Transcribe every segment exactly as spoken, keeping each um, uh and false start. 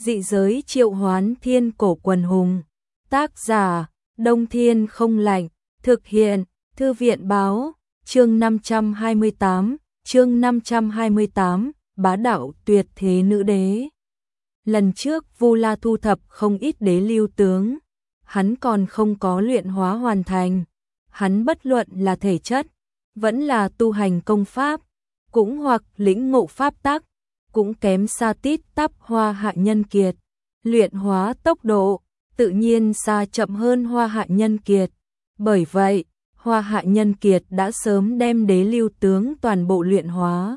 Dị giới triệu hoán thiên cổ quần hùng. Tác giả, Đông Thiên không lạnh. Thực hiện, Thư viện báo. Chương năm trăm hai mươi tám, chương năm trăm hai mươi tám, bá đạo tuyệt thế nữ đế. Lần trước Vu La thu thập không ít đế lưu tướng, hắn còn không có luyện hóa hoàn thành. Hắn bất luận là thể chất, vẫn là tu hành công pháp, cũng hoặc lĩnh ngộ pháp tắc, cũng kém xa tít tắp Hoa Hạ Nhân Kiệt. Luyện hóa tốc độ, tự nhiên xa chậm hơn Hoa Hạ Nhân Kiệt. Bởi vậy, Hoa Hạ Nhân Kiệt đã sớm đem đế lưu tướng toàn bộ luyện hóa.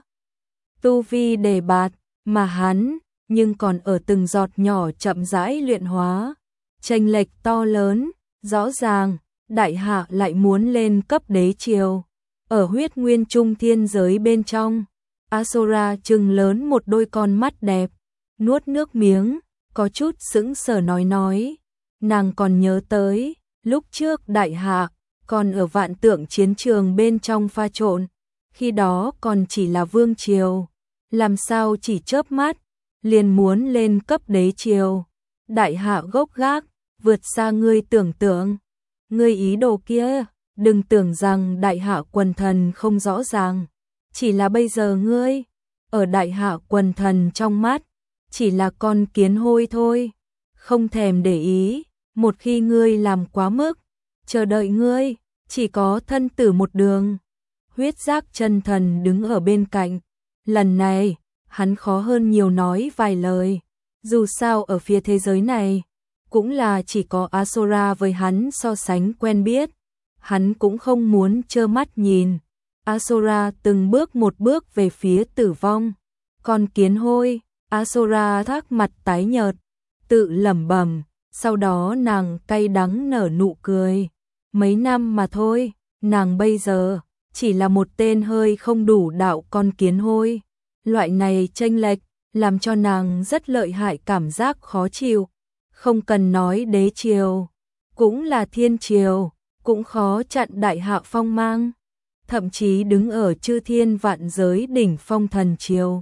Tu vi đề bạt, mà hắn, nhưng còn ở từng giọt nhỏ chậm rãi luyện hóa. Chênh lệch to lớn, rõ ràng, đại hạ lại muốn lên cấp đế triều. Ở huyết nguyên trung thiên giới bên trong, Asura trừng lớn một đôi con mắt đẹp, nuốt nước miếng, có chút sững sờ nói nói. Nàng còn nhớ tới, lúc trước đại hạ, còn ở vạn tượng chiến trường bên trong pha trộn, khi đó còn chỉ là vương triều, làm sao chỉ chớp mắt, liền muốn lên cấp đế triều. Đại hạ gốc gác, vượt xa ngươi tưởng tượng. Ngươi ý đồ kia, đừng tưởng rằng đại hạ quần thần không rõ ràng, chỉ là bây giờ ngươi, ở đại hạ quần thần trong mắt, chỉ là con kiến hôi thôi, không thèm để ý, một khi ngươi làm quá mức, chờ đợi ngươi, chỉ có thân tử một đường. Huyết Giác chân thần đứng ở bên cạnh, lần này, hắn khó hơn nhiều nói vài lời, dù sao ở phía thế giới này, cũng là chỉ có Asura với hắn so sánh quen biết, hắn cũng không muốn trơ mắt nhìn. Asura từng bước một bước về phía tử vong, con kiến hôi. Asura thác mặt tái nhợt, tự lẩm bẩm, sau đó nàng cay đắng nở nụ cười. Mấy năm mà thôi, nàng bây giờ chỉ là một tên hơi không đủ đạo con kiến hôi. Loại này chênh lệch làm cho nàng rất lợi hại, cảm giác khó chịu. Không cần nói đế triều, cũng là thiên triều, cũng khó chặn đại hạ phong mang. Thậm chí đứng ở chư thiên vạn giới đỉnh phong thần triều,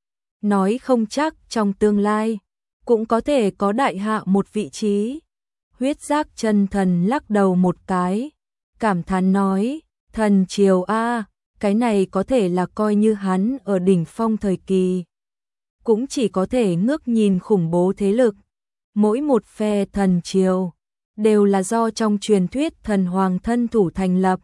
nói không chắc trong tương lai cũng có thể có đại hạ một vị trí. Huyết Giác chân thần lắc đầu một cái, cảm thán nói, thần triều a, cái này có thể là coi như hắn ở đỉnh phong thời kỳ, cũng chỉ có thể ngước nhìn khủng bố thế lực. Mỗi một phe thần triều đều là do trong truyền thuyết thần hoàng thân thủ thành lập.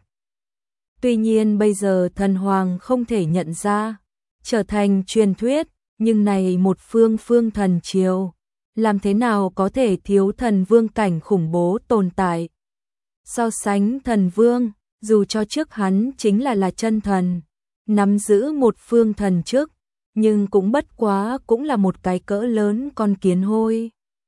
Tuy nhiên bây giờ thần hoàng không thể nhận ra, trở thành truyền thuyết, nhưng này một phương phương thần triều, làm thế nào có thể thiếu thần vương cảnh khủng bố tồn tại. So sánh thần vương, dù cho trước hắn chính là là chân thần, nắm giữ một phương thần chức, nhưng cũng bất quá cũng là một cái cỡ lớn con kiến hôi.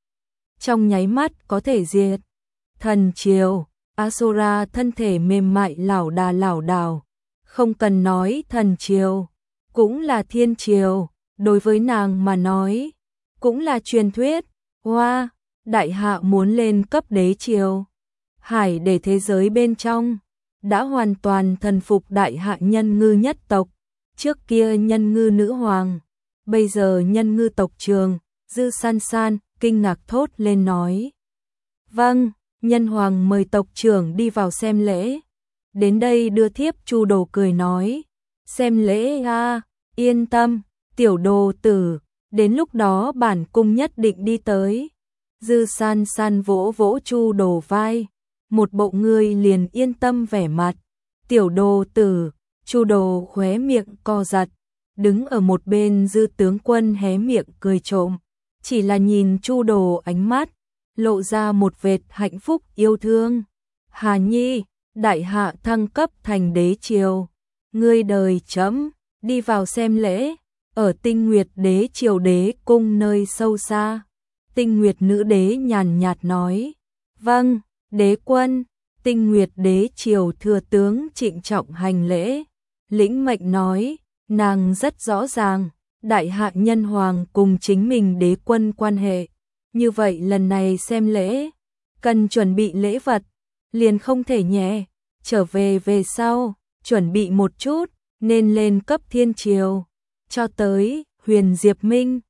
Trong nháy mắt có thể diệt thần triều. Asura thân thể mềm mại lảo đà lảo đảo, không cần nói thần triều, cũng là thiên triều, đối với nàng mà nói, cũng là truyền thuyết. Hoa, đại hạ muốn lên cấp đế triều, hải để thế giới bên trong, đã hoàn toàn thần phục đại hạ nhân ngư nhất tộc. Trước kia nhân ngư nữ hoàng, bây giờ nhân ngư tộc trường. Dư San San kinh ngạc thốt lên nói, vâng, nhân hoàng mời tộc trưởng đi vào xem lễ. Đến đây đưa thiếp. Chu Đồ cười nói, xem lễ a, yên tâm, tiểu đồ tử, đến lúc đó bản cung nhất định đi tới. Dư San San vỗ vỗ Chu Đồ vai, một bộ ngươi liền yên tâm vẻ mặt. Tiểu đồ tử. Chu Đồ khóe miệng co giật, đứng ở một bên Dư tướng quân hé miệng cười trộm, chỉ là nhìn Chu Đồ ánh mắt lộ ra một vệt hạnh phúc yêu thương. Hà Nhi, đại hạ thăng cấp thành đế triều, ngươi đời chấm, đi vào xem lễ. Ở Tinh Nguyệt đế triều đế cung nơi sâu xa, Tinh Nguyệt nữ đế nhàn nhạt nói, vâng, đế quân. Tinh Nguyệt đế triều thừa tướng trịnh trọng hành lễ, lĩnh mệnh nói, nàng rất rõ ràng, đại hạ nhân hoàng cùng chính mình đế quân quan hệ. Như vậy lần này xem lễ, cần chuẩn bị lễ vật, liền không thể nhẹ, trở về về sau, chuẩn bị một chút, nên lên cấp thiên triều. Cho tới Huyền Diệp Minh,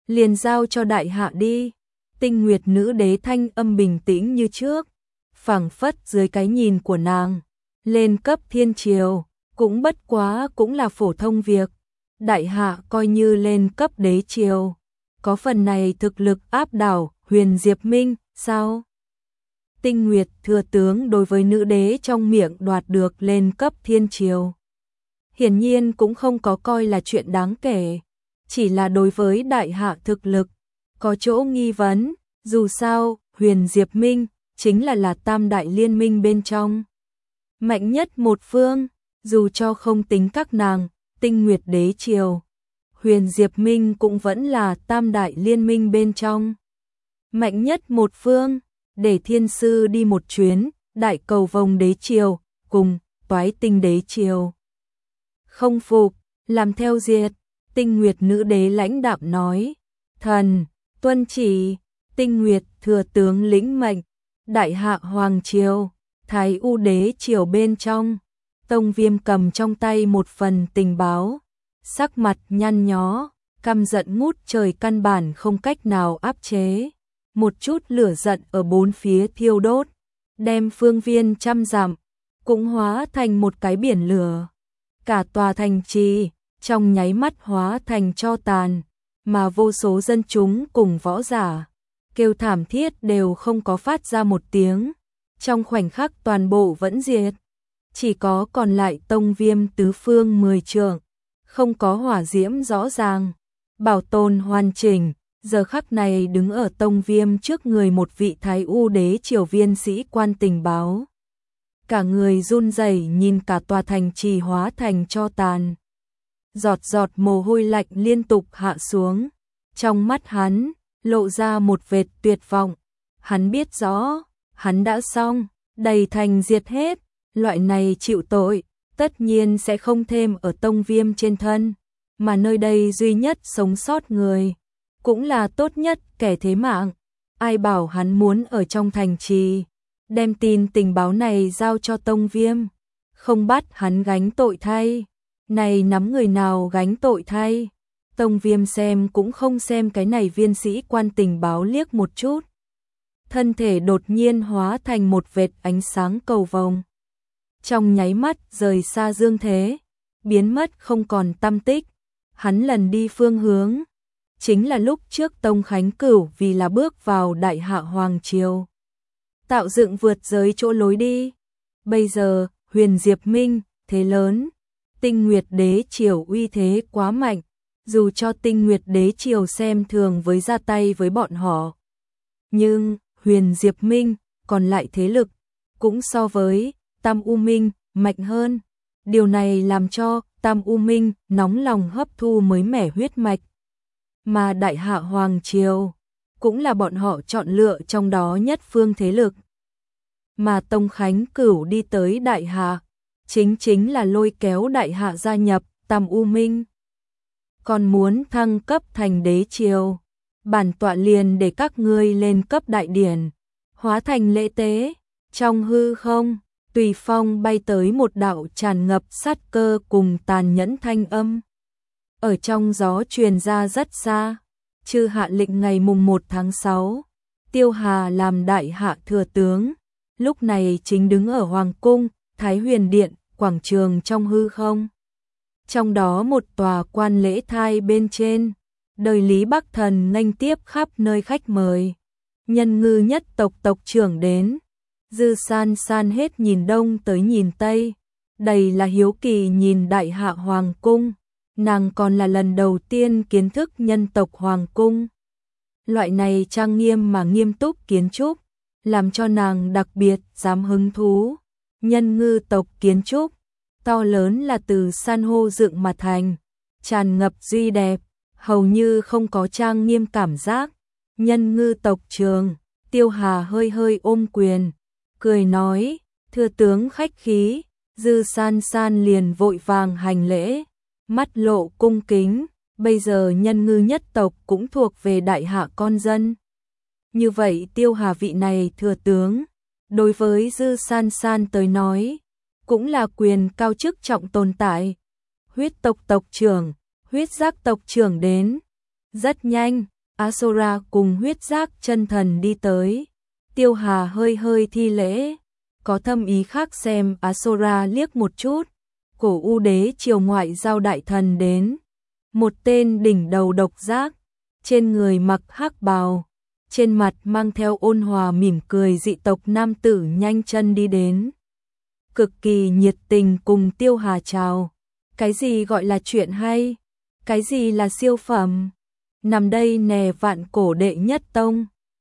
liền giao cho đại hạ đi. Tinh Nguyệt nữ đế thanh âm bình tĩnh như trước, phảng phất dưới cái nhìn của nàng, lên cấp thiên triều, cũng bất quá cũng là phổ thông việc. Đại hạ coi như lên cấp đế triều, có phần này thực lực áp đảo Huyền Diệp Minh, sao? Tinh Nguyệt thừa tướng đối với nữ đế trong miệng đoạt được lên cấp thiên triều, hiển nhiên cũng không có coi là chuyện đáng kể, chỉ là đối với đại hạ thực lực có chỗ nghi vấn, dù sao, Huyền Diệp Minh chính là là tam đại liên minh bên trong mạnh nhất một phương, dù cho không tính các nàng, Tinh Nguyệt đế triều, Huyền Diệp Minh cũng vẫn là tam đại liên minh bên trong mạnh nhất một phương. Để thiên sư đi một chuyến, đại cầu vồng đế triều, cùng Toái Tinh đế triều. Không phục, làm theo diệt, Tinh Nguyệt nữ đế lãnh đạm nói. Thần, tuân chỉ, Tinh Nguyệt thừa tướng lĩnh mệnh, đại hạ hoàng triều, Thái U đế triều bên trong. Tông Viêm cầm trong tay một phần tình báo, sắc mặt nhăn nhó, căm giận ngút trời, căn bản không cách nào áp chế. Một chút lửa giận ở bốn phía thiêu đốt, đem phương viên trăm dặm cũng hóa thành một cái biển lửa. Cả tòa thành trì trong nháy mắt hóa thành tro tàn, mà vô số dân chúng cùng võ giả kêu thảm thiết đều không có phát ra một tiếng. Trong khoảnh khắc toàn bộ vẫn diệt, chỉ có còn lại Tông Viêm tứ phương mười trượng, không có hỏa diễm rõ ràng, bảo tồn hoàn chỉnh. Giờ khắc này đứng ở Tông Viêm trước người một vị Thái U đế triều viên sĩ quan tình báo. Cả người run rẩy nhìn cả tòa thành trì hóa thành tro tàn. Giọt giọt mồ hôi lạnh liên tục hạ xuống. Trong mắt hắn, lộ ra một vệt tuyệt vọng. Hắn biết rõ, hắn đã xong, đầy thành diệt hết. Loại này chịu tội, tất nhiên sẽ không thêm ở Tông Viêm trên thân. Mà nơi đây duy nhất sống sót người, cũng là tốt nhất kẻ thế mạng. Ai bảo hắn muốn ở trong thành trì, đem tin tình báo này giao cho Tông Viêm, không bắt hắn gánh tội thay. Này nắm người nào gánh tội thay? Tông Viêm xem cũng không xem cái này viên sĩ quan tình báo liếc một chút. Thân thể đột nhiên hóa thành một vệt ánh sáng cầu vồng. Trong nháy mắt rời xa dương thế, biến mất không còn tăm tích. Hắn lần đi phương hướng, chính là lúc trước Tông Khánh Cửu vì là bước vào đại hạ hoàng triều, tạo dựng vượt giới chỗ lối đi. Bây giờ, Huyền Diệp Minh, thế lớn, Tinh Nguyệt đế triều uy thế quá mạnh, dù cho Tinh Nguyệt đế triều xem thường với ra tay với bọn họ. Nhưng, Huyền Diệp Minh, còn lại thế lực, cũng so với Tam U Minh, mạnh hơn. Điều này làm cho Tam U Minh nóng lòng hấp thu mới mẻ huyết mạch. Mà đại hạ hoàng triều cũng là bọn họ chọn lựa trong đó nhất phương thế lực. Mà Tông Khánh Cửu đi tới đại hạ, chính chính là lôi kéo đại hạ gia nhập Tam U Minh. Còn muốn thăng cấp thành đế triều, bản tọa liền để các ngươi lên cấp đại điển, hóa thành lễ tế. Trong hư không, tùy phong bay tới một đạo tràn ngập sát cơ cùng tàn nhẫn thanh âm. Ở trong gió truyền ra rất xa, chư hạ lệnh ngày mùng một tháng sáu, Tiêu Hà làm đại hạ thừa tướng, lúc này chính đứng ở Hoàng cung, Thái Huyền Điện, quảng trường trong hư không. Trong đó một tòa quan lễ thai bên trên, đời Lý Bắc Thần nghênh tiếp khắp nơi khách mời. Nhân ngư nhất tộc tộc trưởng đến, Dư San San hết nhìn đông tới nhìn tây, đầy là hiếu kỳ nhìn đại hạ hoàng cung. Nàng còn là lần đầu tiên kiến thức nhân tộc hoàng cung. Loại này trang nghiêm mà nghiêm túc kiến trúc, làm cho nàng đặc biệt dám hứng thú. Nhân ngư tộc kiến trúc, to lớn là từ san hô dựng mà thành, tràn ngập duy đẹp, hầu như không có trang nghiêm cảm giác. Nhân ngư tộc trường, Tiêu Hà hơi hơi ôm quyền, cười nói, thưa tướng khách khí. Dư San San liền vội vàng hành lễ, mắt lộ cung kính. Bây giờ nhân ngư nhất tộc cũng thuộc về đại hạ con dân. Như vậy Tiêu Hà vị này thừa tướng, đối với Dư San San tới nói, cũng là quyền cao chức trọng tồn tại. Huyết tộc tộc trưởng, huyết giác tộc trưởng đến. Rất nhanh, Asora cùng huyết giác chân thần đi tới. Tiêu Hà hơi hơi thi lễ, có thâm ý khác xem Asora liếc một chút. Cổ U đế triều ngoại giao đại thần đến. Một tên đỉnh đầu độc giác, trên người mặc hắc bào, trên mặt mang theo ôn hòa mỉm cười dị tộc nam tử nhanh chân đi đến. Cực kỳ nhiệt tình cùng Tiêu Hà chào. Cái gì gọi là chuyện hay? Cái gì là siêu phẩm? Nằm đây nè vạn cổ đệ nhất tông.